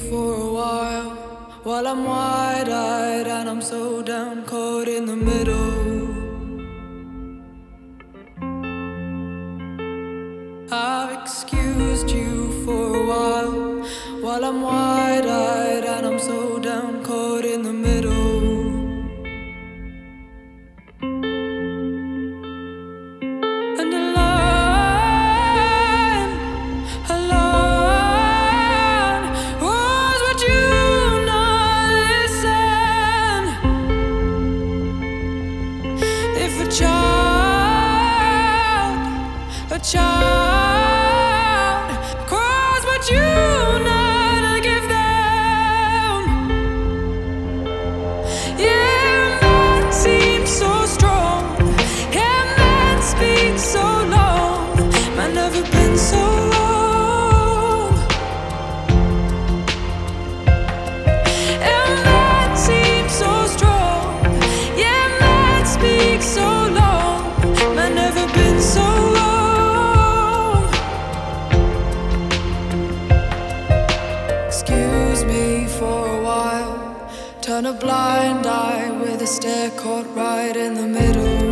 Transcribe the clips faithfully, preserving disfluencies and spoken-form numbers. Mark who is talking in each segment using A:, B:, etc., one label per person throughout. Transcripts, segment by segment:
A: for a while, while I'm wide-eyed and I'm so down, caught in the middle. I've excused you for a while, while I'm wide-eyed and I'm so down, caught in the middle. And a line, a line was, would you not listen? If a child, a child cries, would you not give them? Yeah, man seems so strong. Yeah, man speaks so long. Man never been so wrong. Yeah, man seems so strong. Yeah, man speaks so long. Man never been so wrong. Excuse me for a while. Turn a blind eye with a stare caught right in the middle.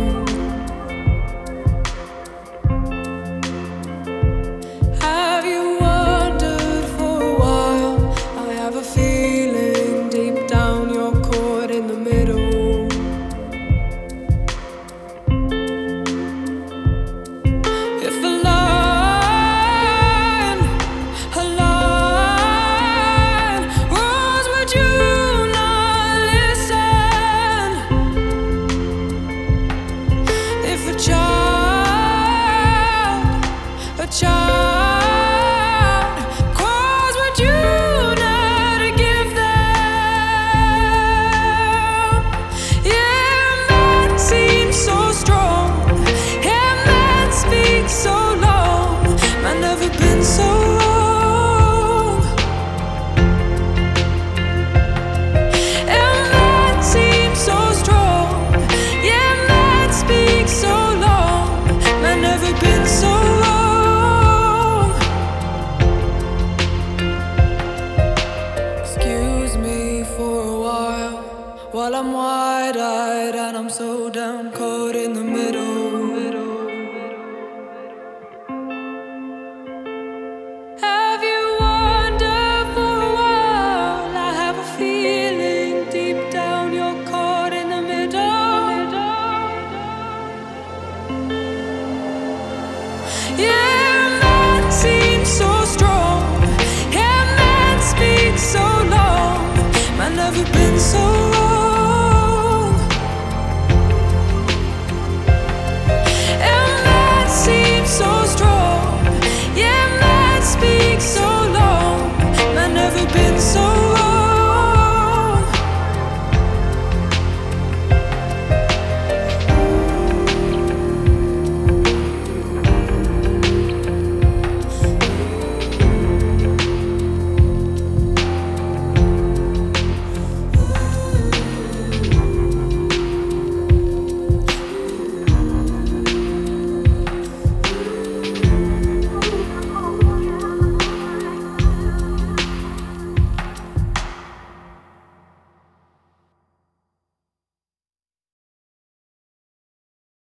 A: Have you wondered for a while? I have a feeling deep down you're caught in the middle. If a line, a line was, would you not listen? If a child, a child cries, would you not give them? Yeah, man seems so strong. Yeah, man speaks so long. Man never been so wrong. Yeah, man seems so strong. Yeah, man speaks so long. Man never been so wrong. Excuse me for a while, while I'm wide-eyed and I'm so down, caught in the middle. Have you wondered for a while? I have a feeling deep down you're caught in the middle. Yeah, man seems so strong. Yeah, man speaks so long. Man never been so